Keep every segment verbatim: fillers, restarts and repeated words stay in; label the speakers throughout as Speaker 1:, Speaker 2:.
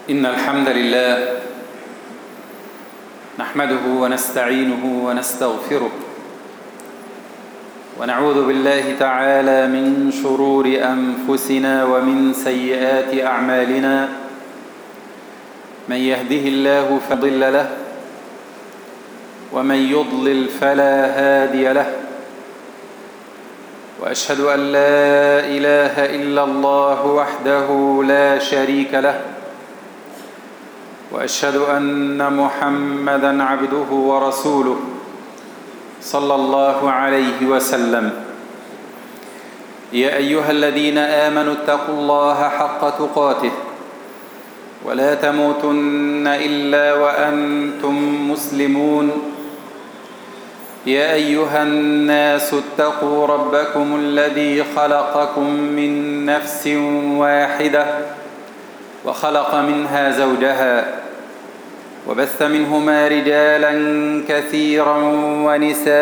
Speaker 1: إن الحمد لله نحمده ونستعينه ونستغفره ونعوذ بالله تعالى من شرور أنفسنا ومن سيئات أعمالنا. من يهده الله فلا مضل له ومن يضلل فلا هادي له، وأشهد أن لا إله إلا الله وحده لا شريك له، وأشهد أن محمدًا عبده ورسوله صلى الله عليه وسلم. يا أيها الذين آمنوا اتقوا الله حق تقاته ولا تموتن إلا وأنتم مسلمون. يا أيها الناس اتقوا ربكم الذي خلقكم من نفس واحدة وخلق منها زوجها وبث منهما رجالا كثيرا ونساء،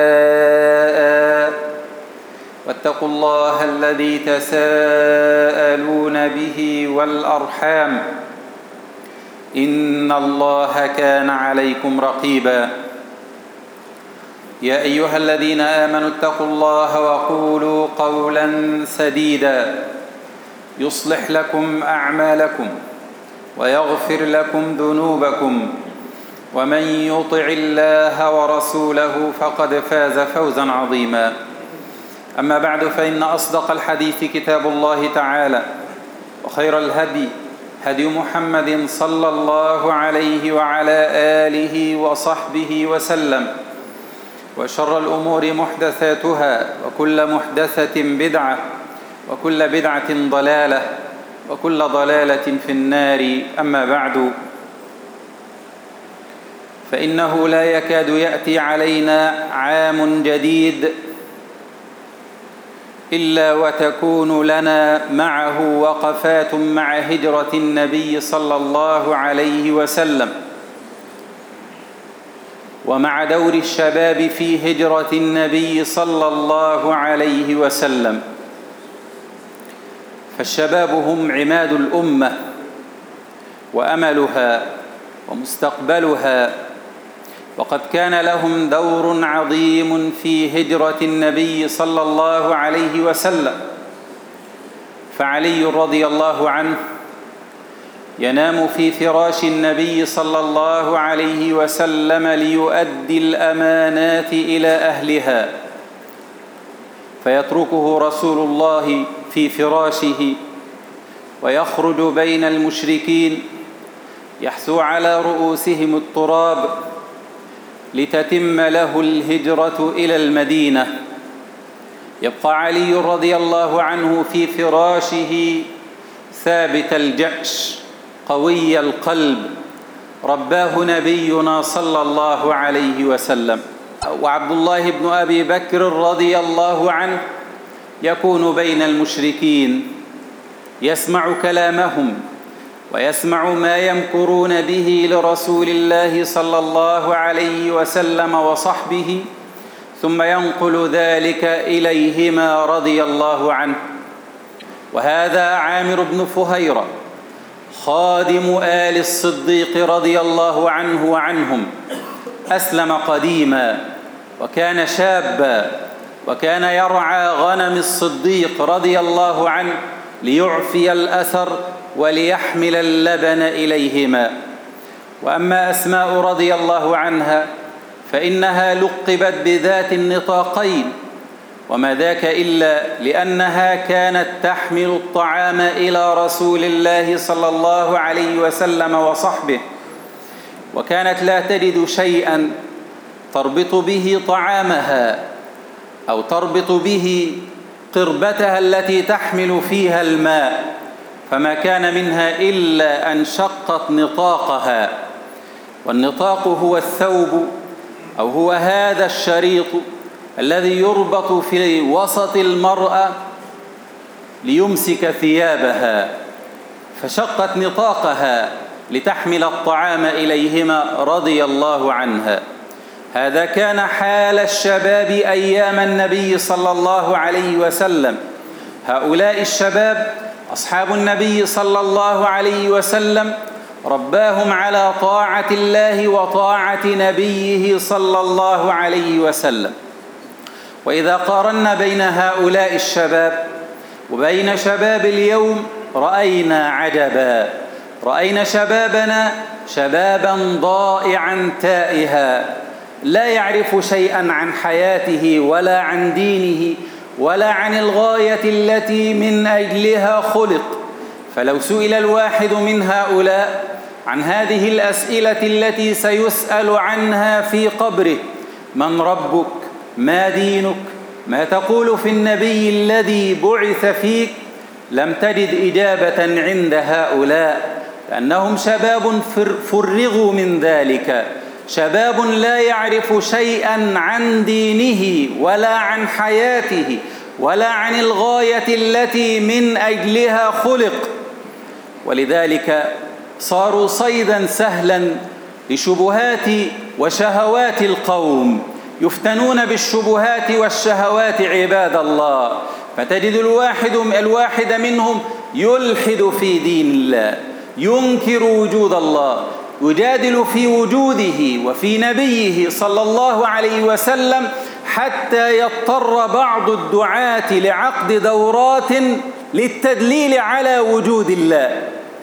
Speaker 1: واتقوا الله الذي تساءلون به والأرحام إن الله كان عليكم رقيبا. يا أيها الذين آمنوا اتقوا الله وقولوا قولا سديدا يصلح لكم أعمالكم ويغفر لكم ذنوبكم، ومن يطع الله ورسوله فقد فاز فوزا عظيما. أما بعد، فإن أصدق الحديث كتاب الله تعالى، وخير الهدي هدي محمد صلى الله عليه وعلى آله وصحبه وسلم، وشر الأمور محدثاتها، وكل محدثة بدعة، وكل بدعة ضلالة، وكل ضلالة في النار. أما بعد، فإنه لا يكاد يأتي علينا عام جديد إلا وتكون لنا معه وقفات مع هجرة النبي صلى الله عليه وسلم، ومع دور الشباب في هجرة النبي صلى الله عليه وسلم. فالشباب هم عماد الأمة وأملها ومستقبلها، وقد كان لهم دور عظيم في هجرة النبي صلى الله عليه وسلم. فعلي رضي الله عنه ينام في فراش النبي صلى الله عليه وسلم ليؤدي الأمانات إلى أهلها، فيتركه رسول الله في فراشه ويخرج بين المشركين يحثو على رؤوسهم التراب لتتم له الهجرة إلى المدينة. يبقى علي رضي الله عنه في فراشه ثابت الجأش قوي القلب، رباه نبينا صلى الله عليه وسلم. وعبد الله بن أبي بكر رضي الله عنه يكون بين المشركين يسمع كلامهم ويسمع ما يمكرون به لرسول الله صلى الله عليه وسلم وصحبه، ثم ينقل ذلك إليهما رضي الله عنه. وهذا عامر بن فهيرة خادم آل الصديق رضي الله عنه وعنهم، أسلم قديما وكان شابا، وكان يرعى غنم الصديق رضي الله عنه ليعفي الأثر وليحمل اللبن إليهما. وأما أسماء رضي الله عنها فإنها لقبت بذات النطاقين، وما ذاك إلا لأنها كانت تحمل الطعام إلى رسول الله صلى الله عليه وسلم وصحبه، وكانت لا تجد شيئا تربط به طعامها أو تربط به قربتها التي تحمل فيها الماء، فما كان منها إلا أن شقت نطاقها. والنطاق هو الثوب، أو هو هذا الشريط الذي يربط في وسط المرأة ليمسك ثيابها، فشقت نطاقها لتحمل الطعام إليهما رضي الله عنها. هذا كان حال الشباب أيام النبي صلى الله عليه وسلم. هؤلاء الشباب أصحاب النبي صلى الله عليه وسلم رباهم على طاعة الله وطاعة نبيه صلى الله عليه وسلم. وإذا قارنا بين هؤلاء الشباب وبين شباب اليوم رأينا عجبا، رأينا شبابنا شبابا ضائعا تائها، لا يعرف شيئا عن حياته ولا عن دينه ولا عن الغاية التي من أجلها خلق. فلو سئل الواحد من هؤلاء عن هذه الأسئلة التي سيسأل عنها في قبره: من ربك؟ ما دينك؟ ما تقول في النبي الذي بعث فيك؟ لم تجد إجابة عند هؤلاء، لأنهم شباب فرغوا من ذلك، شباب لا يعرف شيئا عن دينه ولا عن حياته ولا عن الغاية التي من أجلها خلق. ولذلك صاروا صيدا سهلا لشبهات وشهوات القوم، يفتنون بالشبهات والشهوات عباد الله. فتجد الواحد الواحد منهم يلحد في دين الله، ينكر وجود الله، يجادل في وجوده وفي نبيه صلى الله عليه وسلم، حتى يضطر بعض الدعاة لعقد دورات للتدليل على وجود الله.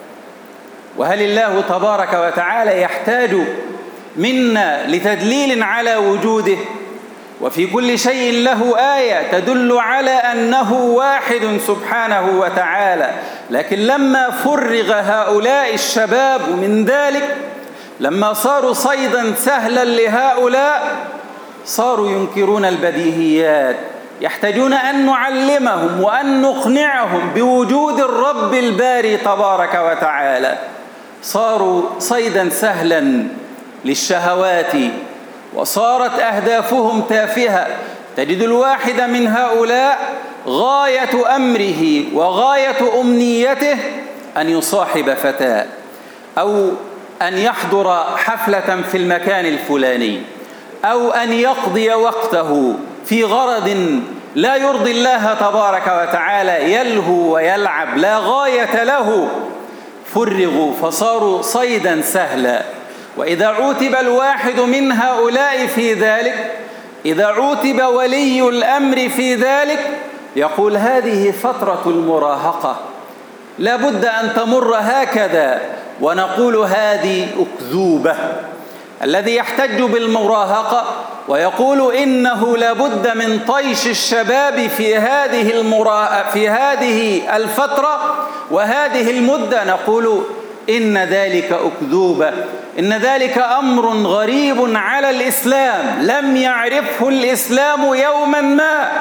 Speaker 1: وهل الله تبارك وتعالى يحتاج منا لتدليل على وجوده؟ وفي كل شيء له آية تدل على أنه واحد سبحانه وتعالى. لكن لما فرغ هؤلاء الشباب من ذلك، لما صاروا صيدا سهلا لهؤلاء، صاروا ينكرون البديهيات، يحتاجون أن نعلمهم وأن نقنعهم بوجود الرب الباري تبارك وتعالى. صاروا صيدا سهلا للشهوات، وصارت أهدافهم تافهة. تجد الواحد من هؤلاء غاية أمره وغاية أمنيته أن يصاحب فتاة، أو أن يحضر حفلة في المكان الفلاني، أو أن يقضي وقته في غرض لا يرضي الله تبارك وتعالى، يلهو ويلعب لا غاية له. فرغوا فصاروا صيدا سهلا. وإذا عوتب الواحد من هؤلاء في ذلك، إذا عوتب ولي الأمر في ذلك، يقول: هذه فترة المراهقة، لا بد أن تمر هكذا. ونقول: هذه أكذوبة. الذي يحتج بالمراهقة ويقول إنه لا بد من طيش الشباب في هذه المرا... في هذه الفترة وهذه المدة، نقول إن ذلك أكذوبة، إن ذلك أمر غريب على الإسلام، لم يعرفه الإسلام يوما ما.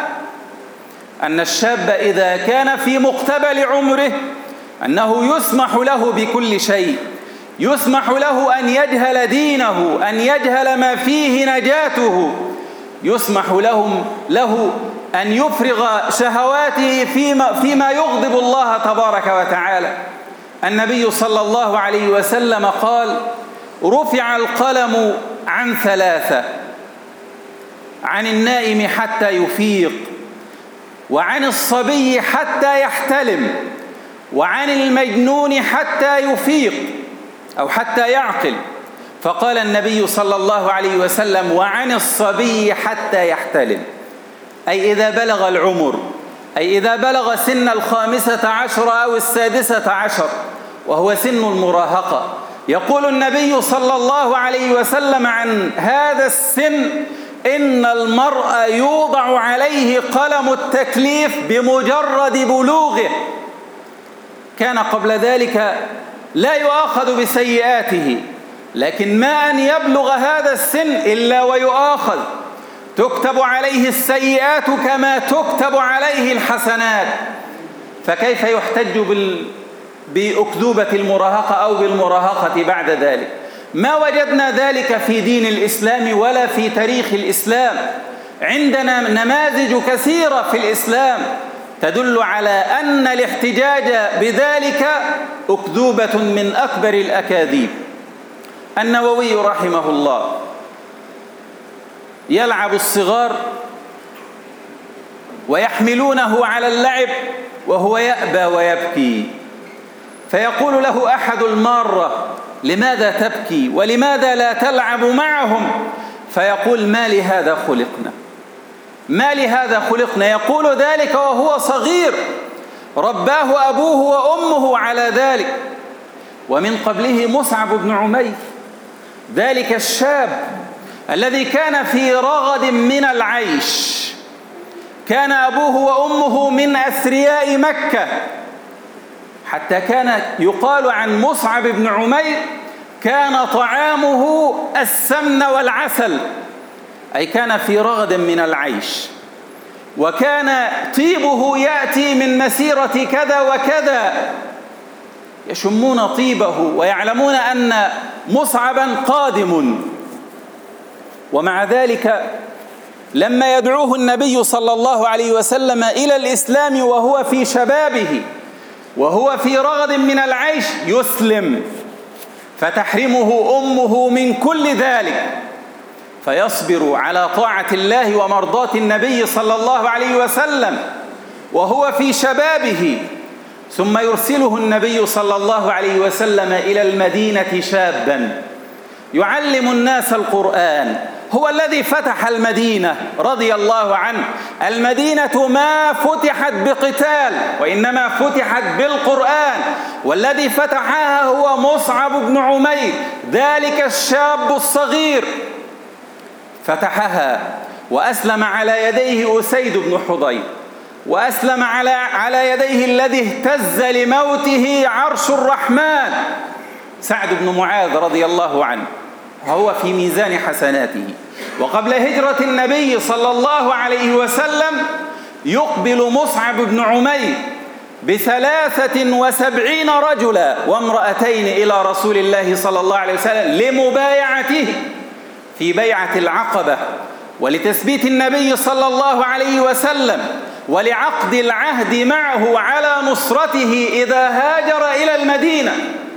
Speaker 1: أن الشاب إذا كان في مقتبل عمره أنه يسمح له بكل شيء، يسمح له أن يجهل دينه، أن يجهل ما فيه نجاته، يسمح لهم له أن يفرغ شهواته فيما, فيما يغضب الله تبارك وتعالى. النبي صلى الله عليه وسلم قال: رفع القلم عن ثلاثة: عن النائم حتى يفيق، وعن الصبي حتى يحتلم، وعن المجنون حتى يفيق أو حتى يعقل. فقال النبي صلى الله عليه وسلم: وعن الصبي حتى يحتلم، أي إذا بلغ العمر، أي إذا بلغ سن الخامسة عشر أو السادسة عشر، وهو سن المراهقة. يقول النبي صلى الله عليه وسلم عن هذا السن: إن المرء يوضع عليه قلم التكليف بمجرد بلوغه. كان قبل ذلك لا يؤاخذ بسيئاته، لكن ما أن يبلغ هذا السن إلا ويؤاخذ، تكتب عليه السيئات كما تكتب عليه الحسنات. فكيف يحتج بال... بأكذوبة المراهقة أو بالمراهقة بعد ذلك؟ ما وجدنا ذلك في دين الإسلام ولا في تاريخ الإسلام. عندنا نماذج كثيرة في الإسلام تدل على أن الاحتجاج بذلك أكذوبة من أكبر الأكاذيب. النووي رحمه الله يلعب الصغار ويحملونه على اللعب وهو يأبى ويبكي، فيقول له أحد المارة: لماذا تبكي ولماذا لا تلعب معهم؟ فيقول ما لهذا خلقنا، ما لهذا خلقنا. يقول ذلك وهو صغير، رباه أبوه وأمه على ذلك. ومن قبله مصعب بن عمير، ذلك الشاب الذي كان في رغد من العيش، كان أبوه وأمه من أثرياء مكة، حتى كان يقال عن مصعب بن عمير كان طعامه السمن والعسل، أي كان في رغد من العيش، وكان طيبه يأتي من مسيرة كذا وكذا، يشمون طيبه ويعلمون أن مصعبا قادم. ومع ذلك لما يدعوه النبي صلى الله عليه وسلم إلى الإسلام وهو في شبابه وهو في رغد من العيش يسلم، فتحرمه أمه من كل ذلك، فيصبر على طاعة الله ومرضاة النبي صلى الله عليه وسلم وهو في شبابه. ثم يرسله النبي صلى الله عليه وسلم إلى المدينة شابا يعلم الناس القرآن، هو الذي فتح المدينة رضي الله عنه. المدينة ما فتحت بقتال وإنما فتحت بالقرآن، والذي فتحها هو مصعب بن عمير، ذلك الشاب الصغير فتحها، وأسلم على يديه أسيد بن حضير، وأسلم على على يديه الذي اهتز لموته عرش الرحمن سعد بن معاذ رضي الله عنه، وهو في ميزان حسناته. وقبل هجرة النبي صلى الله عليه وسلم يقبل مصعب بن عمير بثلاثة وسبعين رجلا وامرأتين إلى رسول الله صلى الله عليه وسلم لمبايعته في بيعة العقبة، ولتثبيت النبي صلى الله عليه وسلم، ولعقد العهد معه على نصرته إذا هاجر إلى المدينة.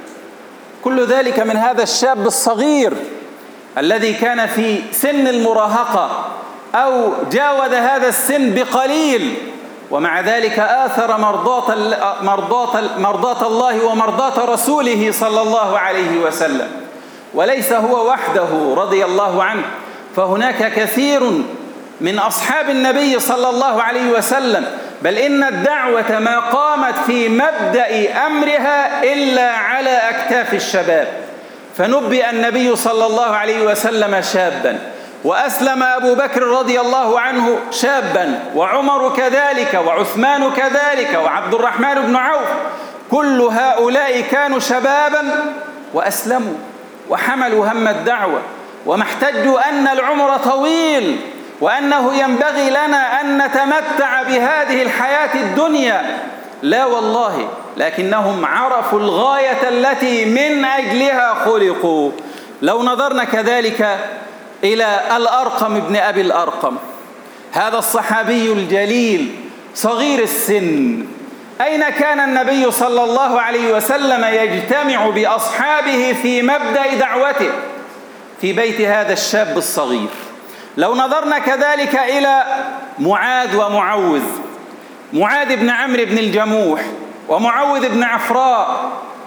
Speaker 1: كل ذلك من هذا الشاب الصغير الذي كان في سن المراهقة أو جاوز هذا السن بقليل، ومع ذلك آثر مرضاة مرضاة مرضاة الله ومرضاة رسوله صلى الله عليه وسلم. وليس هو وحده رضي الله عنه، فهناك كثير من أصحاب النبي صلى الله عليه وسلم، بل إن الدعوة ما قامت في مبدأ أمرها إلا على أكتاف الشباب. فنبئ النبي صلى الله عليه وسلم شابا، وأسلم أبو بكر رضي الله عنه شابا، وعمر كذلك، وعثمان كذلك، وعبد الرحمن بن عوف، كل هؤلاء كانوا شبابا وأسلموا وحملوا هم الدعوة، وما احتجوا أن العمر طويل وأنه ينبغي لنا أن نتمتع بهذه الحياة الدنيا، لا والله، لكنهم عرفوا الغاية التي من أجلها خلقوا. لو نظرنا كذلك إلى الأرقم ابن أبي الأرقم، هذا الصحابي الجليل صغير السن، أين كان النبي صلى الله عليه وسلم يجتمع بأصحابه في مبدأ دعوته؟ في بيت هذا الشاب الصغير. لو نظرنا كذلك إلى معاذ ومعوذ، معاذ بن عمرو بن الجموح ومعوذ بن عفراء،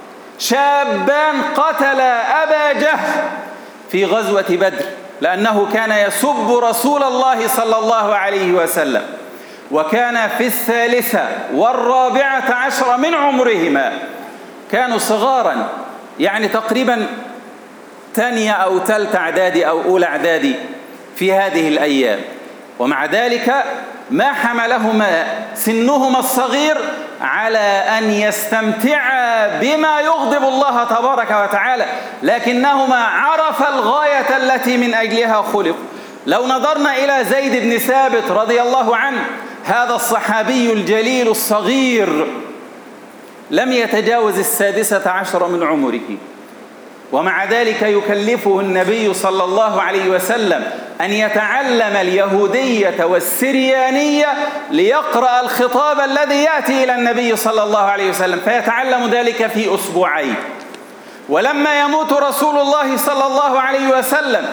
Speaker 1: شابان قتلا أبا جهل في غزوة بدر، لأنه كان يسب رسول الله صلى الله عليه وسلم، وكان في الثالثة والرابعة عشر من عمرهما، كانوا صغارا، يعني تقريبا ثانية أو ثالث إعدادي أو أولى إعدادي في هذه الأيام. ومع ذلك ما حملهما سنهما الصغير على أن يستمتعا بما يغضب الله تبارك وتعالى، لكنهما عرفا الغاية التي من أجلها خلقوا. لو نظرنا إلى زيد بن ثابت رضي الله عنه، هذا الصحابي الجليل الصغير لم يتجاوز السادسة عشر من عمره، ومع ذلك يكلفه النبي صلى الله عليه وسلم أن يتعلم اليهودية والسريانية ليقرأ الخطاب الذي يأتي إلى النبي صلى الله عليه وسلم، فيتعلم ذلك في أسبوعين. ولما يموت رسول الله صلى الله عليه وسلم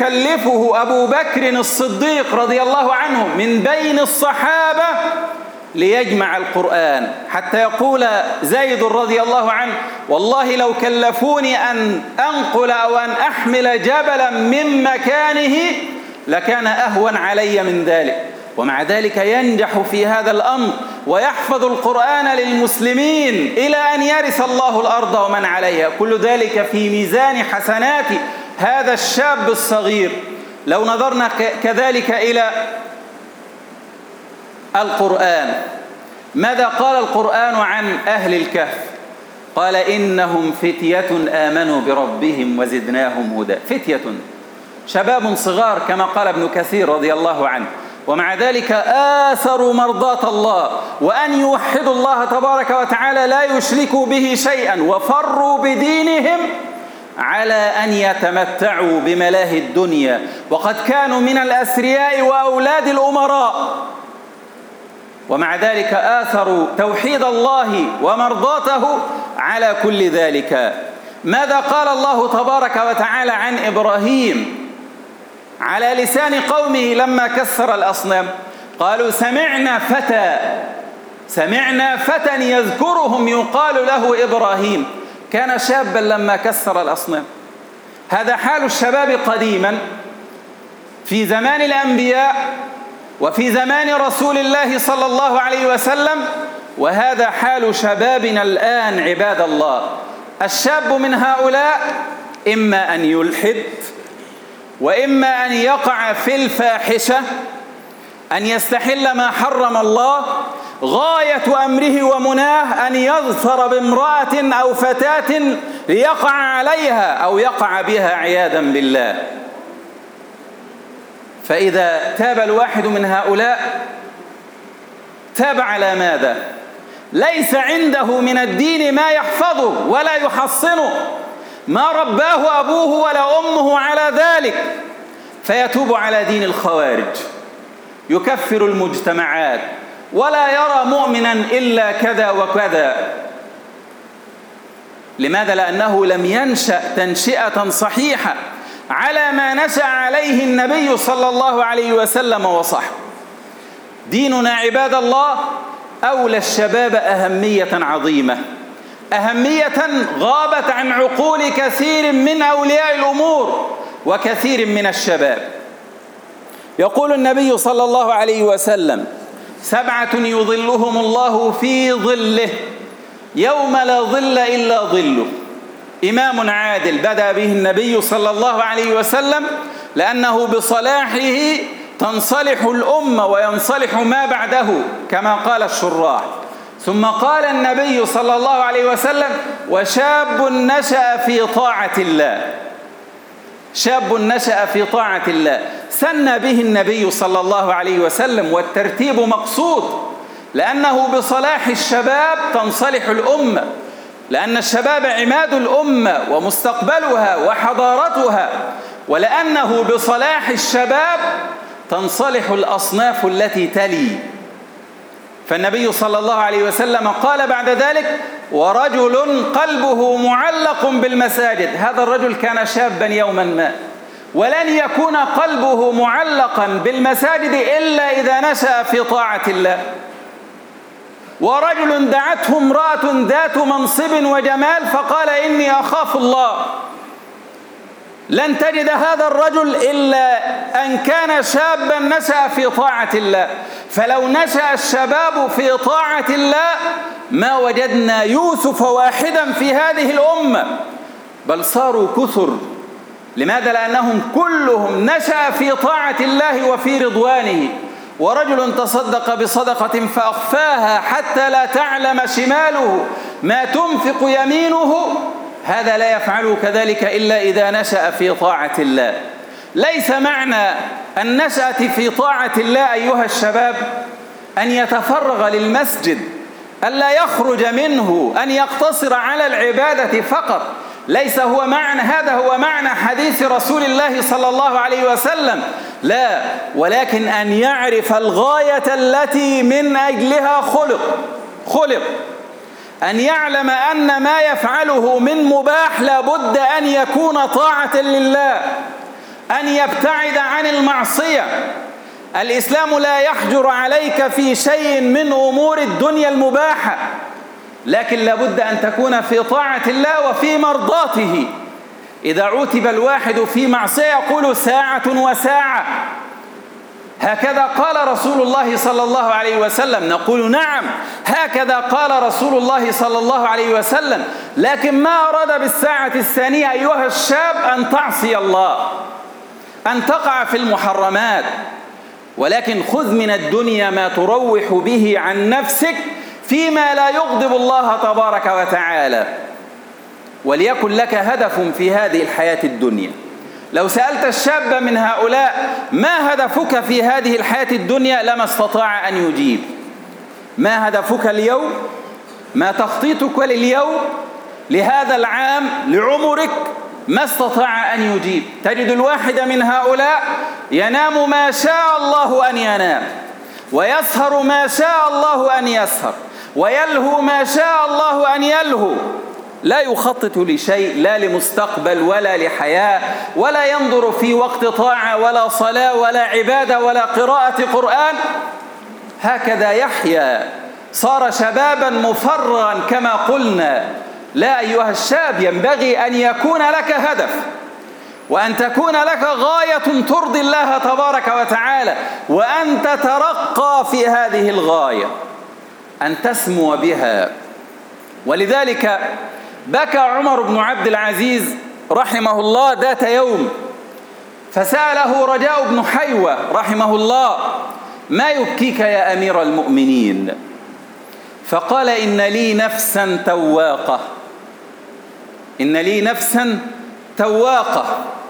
Speaker 1: يكلفه أبو بكر الصديق رضي الله عنه من بين الصحابة ليجمع القرآن، حتى يقول زيد رضي الله عنه: والله لو كلفوني أن أنقل أو أن أحمل جبلا من مكانه لكان أهون علي من ذلك. ومع ذلك ينجح في هذا الأمر ويحفظ القرآن للمسلمين إلى أن يرث الله الأرض ومن عليها. كل ذلك في ميزان حسنات هذا الشاب الصغير. لو نظرنا كذلك إلى القرآن، ماذا قال القرآن عن أهل الكهف؟ قال: إنهم فتية آمنوا بربهم وزدناهم هدى. فتية، شباب صغار كما قال ابن كثير رضي الله عنه، ومع ذلك آثروا مرضاة الله وأن يوحدوا الله تبارك وتعالى لا يشركوا به شيئا، وفروا بدينهم على أن يتمتعوا بملاهي الدنيا، وقد كانوا من الأثرياء وأولاد الأمراء، ومع ذلك آثروا توحيد الله ومرضاته على كل ذلك. ماذا قال الله تبارك وتعالى عن إبراهيم على لسان قومه لما كسر الأصنام؟ قالوا: سمعنا فتى سمعنا فتى يذكرهم يقال له إبراهيم. كان شابا لما كسر الأصنام. هذا حال الشباب قديما في زمان الأنبياء وفي زمان رسول الله صلى الله عليه وسلم، وهذا حال شبابنا الآن عباد الله. الشاب من هؤلاء إما أن يلحد، وإما أن يقع في الفاحشة، أن يستحل ما حرم الله، غاية أمره ومناه أن يظفر بامرأة أو فتاة ليقع عليها أو يقع بها عياذا بالله. فإذا تاب الواحد من هؤلاء تاب على ماذا؟ ليس عنده من الدين ما يحفظه ولا يحصنه، ما رباه أبوه ولا أمه على ذلك، فيتوب على دين الخوارج، يكفر المجتمعات، ولا يرى مؤمنا إلا كذا وكذا. لماذا؟ لأنه لم ينشأ تنشئة صحيحة على ما نشأ عليه النبي صلى الله عليه وسلم وصحبه. ديننا عباد الله أولى الشباب أهمية عظيمة، أهمية غابت عن عقول كثير من أولياء الأمور وكثير من الشباب. يقول النبي صلى الله عليه وسلم: سبعة يظلهم الله في ظله يوم لا ظل إلا ظله. إمام عادل بدأ به النبي صلى الله عليه وسلم، لأنه بصلاحه تنصلح الأمة وينصلح ما بعده كما قال الشراح. ثم قال النبي صلى الله عليه وسلم: وشاب نشأ في طاعة الله. شاب نشأ في طاعة الله سن به النبي صلى الله عليه وسلم، والترتيب مقصود، لأنه بصلاح الشباب تنصلح الأمة، لأن الشباب عماد الأمة ومستقبلها وحضارتها، ولأنه بصلاح الشباب تنصلح الأصناف التي تلي. فالنبي صلى الله عليه وسلم قال بعد ذلك: ورجل قلبه معلق بالمساجد. هذا الرجل كان شابا يوما ما، ولن يكون قلبه معلقا بالمساجد إلا إذا نشأ في طاعة الله. ورجل دعته امرأة ذات منصب وجمال فقال: إني أخاف الله. لن تجد هذا الرجل إلا أن كان شابا نشأ في طاعة الله. فلو نشأ الشباب في طاعة الله ما وجدنا يوسف واحدا في هذه الأمة، بل صاروا كثر. لماذا؟ لأنهم كلهم نشأ في طاعة الله وفي رضوانه. ورجل تصدق بصدقة فأخفاها حتى لا تعلم شماله ما تنفق يمينه، هذا لا يفعله كذلك إلا إذا نشأ في طاعة الله. ليس معنى النشأة في طاعة الله أيها الشباب أن يتفرغ للمسجد، ألا يخرج منه، أن يقتصر على العبادة فقط. ليس هو معنى هذا هو معنى حديث رسول الله صلى الله عليه وسلم، لا، ولكن أن يعرف الغاية التي من أجلها خلق خلق أن يعلم أن ما يفعله من مباح لابد أن يكون طاعة لله، أن يبتعد عن المعصية، الإسلام لا يحجر عليك في شيء من أمور الدنيا المباحة، لكن لابد أن تكون في طاعة الله وفي مرضاته. إذا عُتب الواحد في معصية يقول ساعة وساعة، هكذا قال رسول الله صلى الله عليه وسلم. نقول نعم، هكذا قال رسول الله صلى الله عليه وسلم، لكن ما أراد بالساعة الثانية أيها الشاب أن تعصي الله، أن تقع في المحرمات، ولكن خذ من الدنيا ما تروح به عن نفسك فيما لا يغضب الله تبارك وتعالى، وليكن لك هدف في هذه الحياة الدنيا. لو سألت الشاب من هؤلاء ما هدفك في هذه الحياة الدنيا لما استطاع أن يجيب. ما هدفك اليوم؟ ما تخطيطك لليوم، لهذا العام، لعمرك؟ ما استطاع أن يجيب. تجد الواحد من هؤلاء ينام ما شاء الله أن ينام، ويسهر ما شاء الله أن يسهر، ويلهو ما شاء الله أن يلهو، لا يخطط لشيء، لا لمستقبل ولا لحياة، ولا ينظر في وقت طاعة ولا صلاة ولا عبادة ولا قراءة قرآن. هكذا يحيا، صار شبابا مفرغا كما قلنا. لا أيها الشاب، ينبغي أن يكون لك هدف، وأن تكون لك غاية ترضي الله تبارك وتعالى، وأن تترقى في هذه الغاية، أن تسمو بها. ولذلك بكى عمر بن عبد العزيز رحمه الله ذات يوم، فسأله رجاء بن حيوة رحمه الله: ما يبكيك يا أمير المؤمنين؟ فقال: إن لي نفسا تواقة، إن لي نفسا تواقة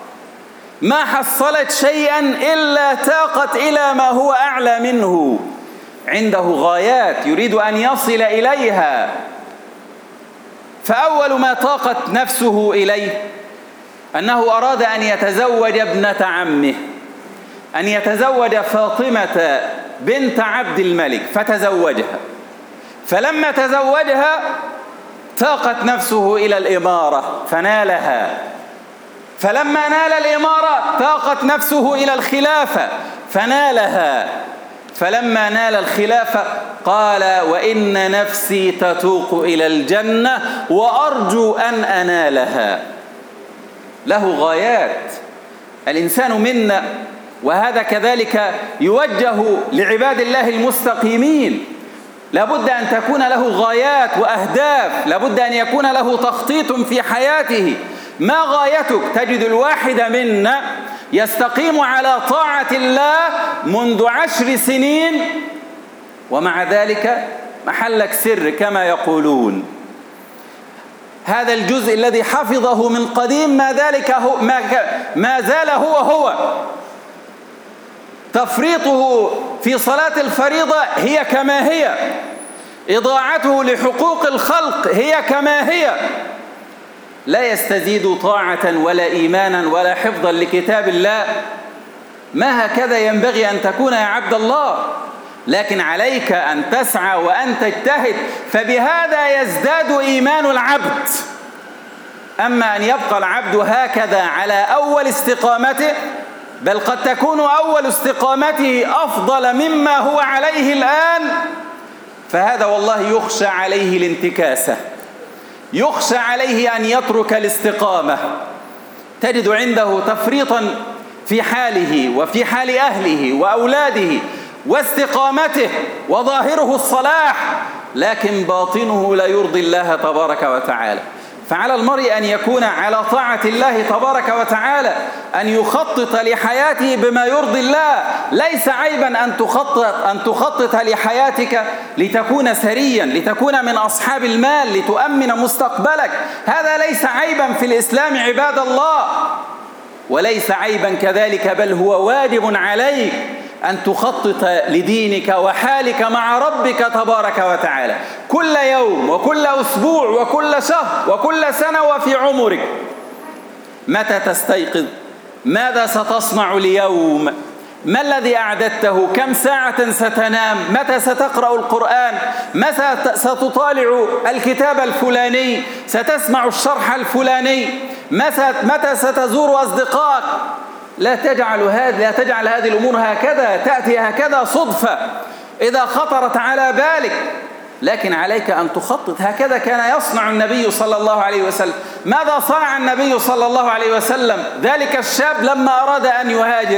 Speaker 1: ما حصلت شيئا إلا تاقت إلى ما هو أعلى منه، عنده غايات يريد أن يصل إليها. فأول ما طاقت نفسه إليه أنه أراد أن يتزوج ابنة عمه، أن يتزوج فاطمة بنت عبد الملك، فتزوجها. فلما تزوجها طاقت نفسه إلى الإمارة فنالها، فلما نال الإمارة طاقت نفسه إلى الخلافة فنالها، فلما نال الخلافة قال: وإن نفسي تتوق إلى الجنة وأرجو أن أنالها. له غايات. الإنسان منا، وهذا كذلك يوجه لعباد الله المستقيمين، لابد أن تكون له غايات وأهداف، لابد أن يكون له تخطيط في حياته. ما غايتك؟ تجد الواحد منا يستقيم على طاعة الله منذ عشر سنين، ومع ذلك محلك سر كما يقولون. هذا الجزء الذي حفظه من قديم ما ذلك هو ما, ما زال هو هو. تفريطه في صلاة الفريضة هي كما هي، إضاعته لحقوق الخلق هي كما هي. لا يستزيد طاعة ولا إيمانا ولا حفظا لكتاب الله. ما هكذا ينبغي أن تكون يا عبد الله، لكن عليك أن تسعى وأن تجتهد، فبهذا يزداد إيمان العبد. أما أن يبقى العبد هكذا على أول استقامته، بل قد تكون أول استقامته أفضل مما هو عليه الآن، فهذا والله يخشى عليه الانتكاسة، يخشى عليه أن يترك الاستقامة. تجد عنده تفريطا في حاله وفي حال أهله وأولاده واستقامته، وظاهره الصلاح، لكن باطنه لا يرضي الله تبارك وتعالى. فعلى المرء أن يكون على طاعة الله تبارك وتعالى، أن يخطط لحياته بما يرضي الله. ليس عيبا أن تخطط أن تخطط لحياتك لتكون ثريا، لتكون من أصحاب المال، لتؤمن مستقبلك. هذا ليس عيبا في الإسلام عباد الله، وليس عيبا كذلك، بل هو واجب عليك أن تخطط لدينك وحالك مع ربك تبارك وتعالى كل يوم وكل أسبوع وكل شهر وكل سنة وفي عمرك. متى تستيقظ؟ ماذا ستصنع اليوم؟ ما الذي أعددته؟ كم ساعة ستنام؟ متى ستقرأ القرآن؟ متى ستطالع الكتاب الفلاني؟ ستسمع الشرح الفلاني؟ متى ستزور أصدقائك؟ لا تجعل هذه لا تجعل هذه الأمور هكذا تأتي هكذا صدفة إذا خطرت على بالك، لكن عليك أن تخطط. هكذا كان يصنع النبي صلى الله عليه وسلم. ماذا صنع النبي صلى الله عليه وسلم؟ ذلك الشاب لما أراد أن يهاجر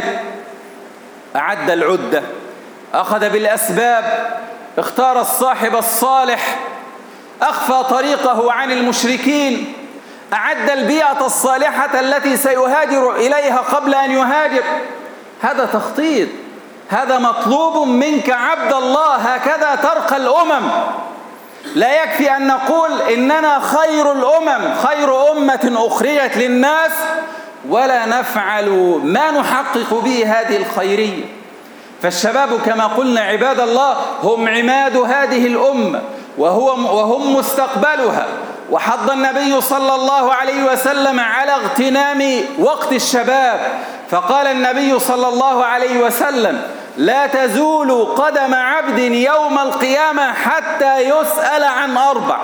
Speaker 1: أعد العدة، أخذ بالأسباب، اختار الصاحب الصالح، أخفى طريقه عن المشركين، أعد البيئة الصالحة التي سيهاجر إليها قبل أن يهاجر. هذا تخطيط، هذا مطلوب منك عبد الله. هكذا ترقى الأمم. لا يكفي أن نقول إننا خير الأمم، خير أمة أخرجت للناس، ولا نفعل ما نحقق به هذه الخيرية. فالشباب كما قلنا عباد الله هم عماد هذه الأمة وهو وهم مستقبلها. وحض النبي صلى الله عليه وسلم على اغتنام وقت الشباب، فقال النبي صلى الله عليه وسلم: لا تزول قدم عبد يوم القيامة حتى يسأل عن أربع: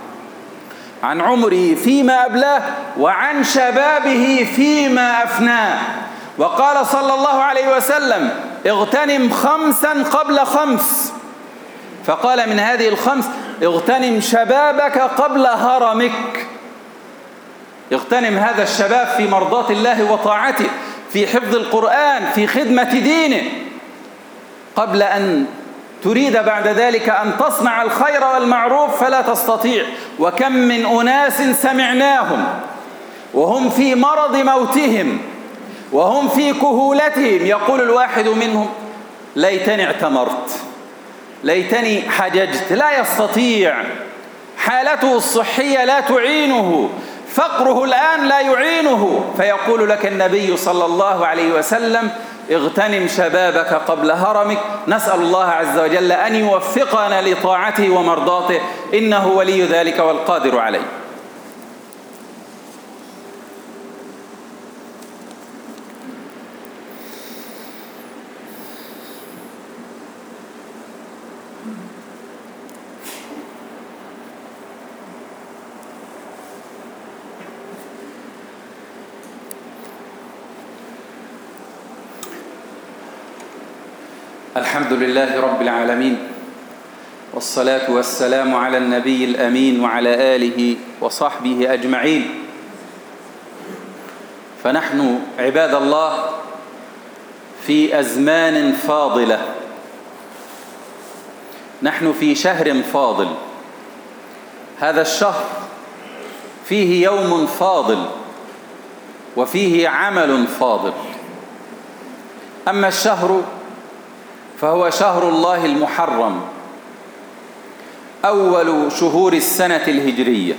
Speaker 1: عن عمره فيما أبلاه، وعن شبابه فيما أفناه. وقال صلى الله عليه وسلم: اغتنم خمسا قبل خمس. فقال من هذه الخمس: اغتنم شبابك قبل هرمك. اغتنم هذا الشباب في مرضاة الله وطاعته، في حفظ القرآن، في خدمة دينه، قبل أن تريد بعد ذلك أن تصنع الخير والمعروف فلا تستطيع. وكم من أناس سمعناهم وهم في مرض موتهم وهم في كهولتهم يقول الواحد منهم: ليتني اعتمرت، ليتني حججت. لا يستطيع، حالته الصحية لا تعينه، فقره الآن لا يعينه. فيقول لك النبي صلى الله عليه وسلم: اغتنم شبابك قبل هرمك. نسأل الله عز وجل أن يوفقنا لطاعته ومرضاته، إنه ولي ذلك والقادر عليه. الحمد لله رب العالمين، والصلاة والسلام على النبي الأمين وعلى آله وصحبه أجمعين. فنحن عباد الله في أزمان فاضلة، نحن في شهر فاضل. هذا الشهر فيه يوم فاضل وفيه عمل فاضل. أما الشهر فهو شهر الله المحرم، أول شهور السنة الهجرية،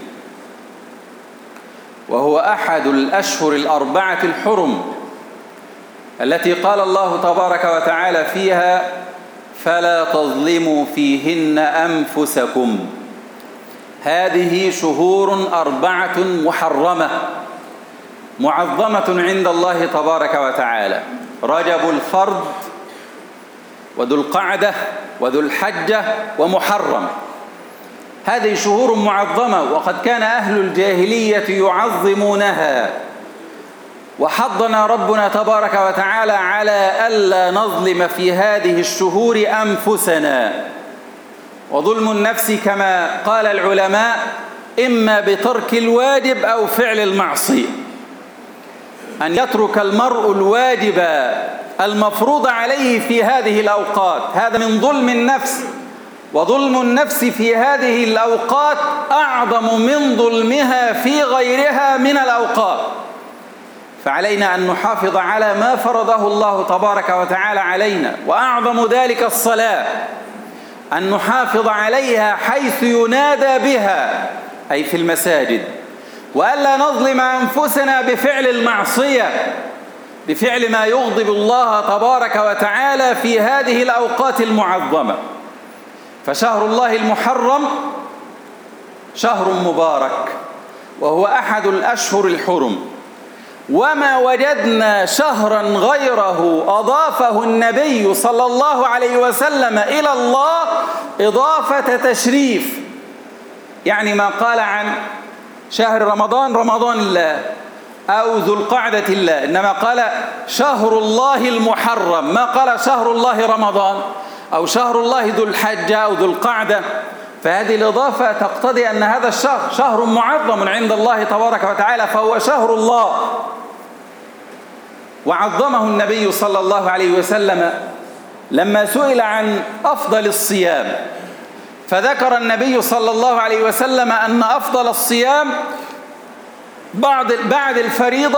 Speaker 1: وهو أحد الأشهر الأربعة الحرم التي قال الله تبارك وتعالى فيها: فلا تظلموا فيهن أنفسكم. هذه شهور أربعة محرمة معظمة عند الله تبارك وتعالى: رجب الفرد، وذو القعدة، وذو الحجة، ومحرم. هذه شهور معظمة، وقد كان أهل الجاهلية يعظمونها. وحضنا ربنا تبارك وتعالى على ألا نظلم في هذه الشهور أنفسنا. وظلم النفس كما قال العلماء إما بترك الواجب أو فعل المعصية، أن يترك المرء الواجب المفروض عليه في هذه الأوقات، هذا من ظلم النفس. وظلم النفس في هذه الأوقات أعظم من ظلمها في غيرها من الأوقات. فعلينا أن نحافظ على ما فرضه الله تبارك وتعالى علينا، وأعظم ذلك الصلاة، أن نحافظ عليها حيث ينادى بها، أي في المساجد، وألا نظلم أنفسنا بفعل المعصية، بفعل ما يغضب الله تبارك وتعالى في هذه الأوقات المعظمة. فشهر الله المحرم شهر مبارك، وهو أحد الأشهر الحرم، وما وجدنا شهرا غيره أضافه النبي صلى الله عليه وسلم إلى الله إضافة تشريف. يعني ما قال عن شهر رمضان رمضان الله، أو ذو القعدة الله، إنما قال شهر الله المحرم، ما قال شهر الله رمضان أو شهر الله ذو الحجة أو ذو القعدة. فهذه الإضافة تقتضي أن هذا الشهر شهر معظم عند الله تبارك وتعالى، فهو شهر الله. وعظمه النبي صلى الله عليه وسلم لما سئل عن أفضل الصيام، فذكر النبي صلى الله عليه وسلم أن أفضل الصيام بعد بعد الفريضة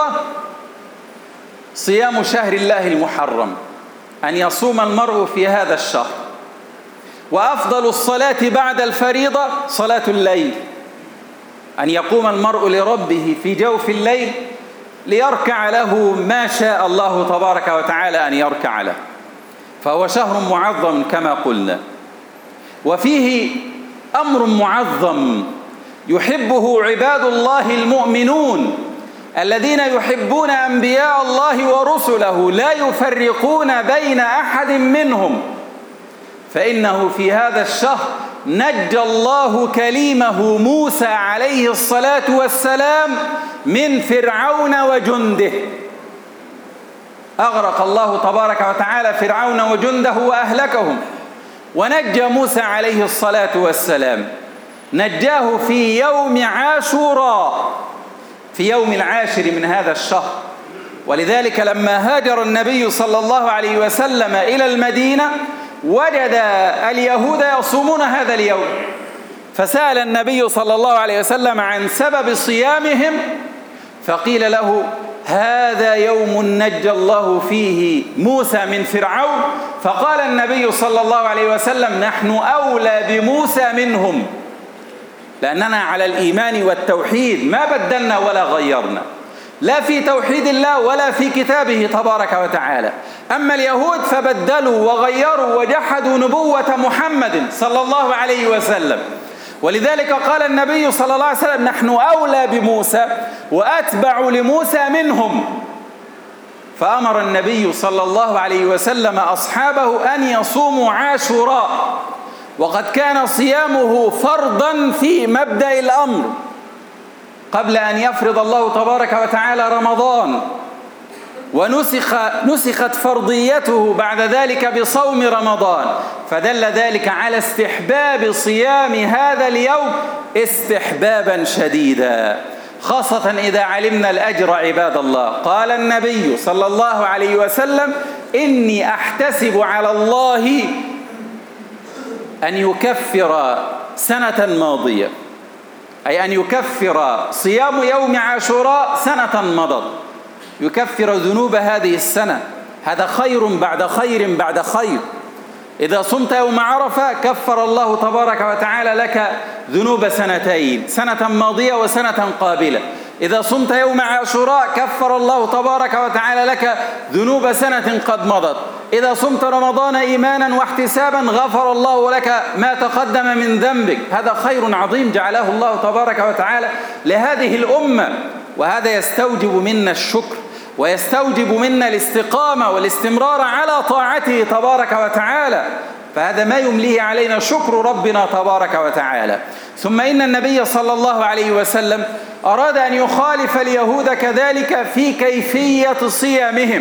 Speaker 1: صيام شهر الله المحرم، أن يصوم المرء في هذا الشهر. وأفضل الصلاة بعد الفريضة صلاة الليل، أن يقوم المرء لربه في جوف الليل ليركع له ما شاء الله تبارك وتعالى أن يركع له، فهو شهر معظم كما قلنا. وفيه أمر معظم يحبه عباد الله المؤمنون الذين يحبون أنبياء الله ورسله، لا يفرقون بين أحد منهم، فإنه في هذا الشهر نجى الله كليمه موسى عليه الصلاة والسلام من فرعون وجنده. أغرق الله تبارك وتعالى فرعون وجنده وأهلكهم، ونجى موسى عليه الصلاة والسلام، نجاه في يوم عاشوراء، في يوم العاشر من هذا الشهر. ولذلك لما هاجر النبي صلى الله عليه وسلم إلى المدينة وجد اليهود يصومون هذا اليوم، فسأل النبي صلى الله عليه وسلم عن سبب صيامهم، فقيل له هذا يوم نجى الله فيه موسى من فرعون. فقال النبي صلى الله عليه وسلم نحن أولى بموسى منهم، لأننا على الإيمان والتوحيد ما بدلنا ولا غيرنا، لا في توحيد الله ولا في كتابه تبارك وتعالى. أما اليهود فبدلوا وغيروا وجحدوا نبوة محمد صلى الله عليه وسلم. ولذلك قال النبي صلى الله عليه وسلم نحن أولى بموسى وأتبع لموسى منهم. فأمر النبي صلى الله عليه وسلم أصحابه أن يصوموا عاشوراء، وقد كان صيامه فرضا في مبدأ الأمر قبل أن يفرض الله تبارك وتعالى رمضان، ونسخ نسخت فرضيته بعد ذلك بصوم رمضان، فدل ذلك على استحباب صيام هذا اليوم استحبابا شديدا، خاصة إذا علمنا الأجر عباد الله. قال النبي صلى الله عليه وسلم إني أحتسب على الله أن يكفر سنة ماضية، أي أن يكفر صيام يوم عاشوراء سنة مضت، يكفر ذنوب هذه السنة. هذا خير بعد خير بعد خير. إذا صمت يوم عرفة كفر الله تبارك وتعالى لك ذنوب سنتين، سنة ماضية وسنة قابلة. إذا صمت يوم عاشوراء كفر الله تبارك وتعالى لك ذنوب سنة قد مضت. إذا صمت رمضان إيمانا واحتسابا غفر الله لك ما تقدم من ذنبك. هذا خير عظيم جعله الله تبارك وتعالى لهذه الأمة، وهذا يستوجب منا الشكر ويستوجب منا الاستقامة والاستمرار على طاعته تبارك وتعالى، فهذا ما يمليه علينا شكر ربنا تبارك وتعالى. ثم إن النبي صلى الله عليه وسلم أراد أن يخالف اليهود كذلك في كيفية صيامهم،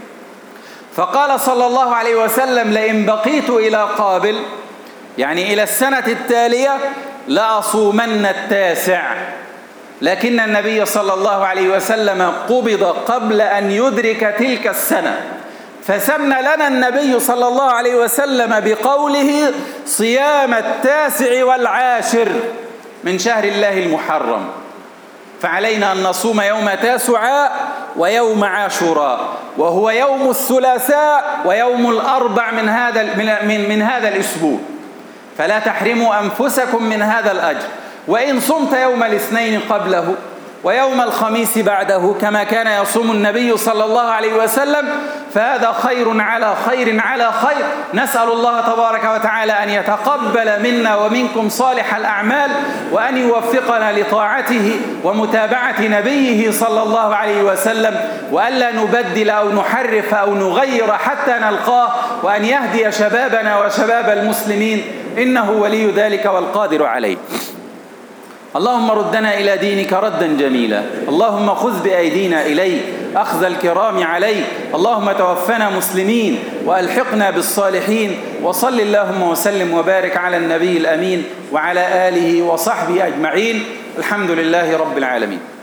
Speaker 1: فقال صلى الله عليه وسلم لئن بقيت إلى قابل، يعني إلى السنة التالية، لأصومن التاسع. لكن النبي صلى الله عليه وسلم قبض قبل أن يدرك تلك السنة، فسمن لنا النبي صلى الله عليه وسلم بقوله صيام التاسع والعاشر من شهر الله المحرم. فعلينا أن نصوم يوم تاسعاء ويوم عاشوراء، وهو يوم الثلاثاء ويوم الأربع من هذا من من هذا الأسبوع، فلا تحرموا أنفسكم من هذا الأجر. وإن صمت يوم الاثنين قبله ويوم الخميس بعده كما كان يصوم النبي صلى الله عليه وسلم فهذا خير على خير على خير. نسأل الله تبارك وتعالى أن يتقبل منا ومنكم صالح الأعمال، وأن يوفقنا لطاعته ومتابعة نبيه صلى الله عليه وسلم، وألا نبدل أو نحرف أو نغير حتى نلقاه، وأن يهدي شبابنا وشباب المسلمين، إنه ولي ذلك والقادر عليه. اللهم ردنا إلى دينك ردا جميلا. اللهم خذ بأيدينا إليك أخذ الكرام عليك. اللهم توفنا مسلمين وألحقنا بالصالحين. وصل اللهم وسلم وبارك على النبي الأمين وعلى آله وصحبه أجمعين. الحمد لله رب العالمين.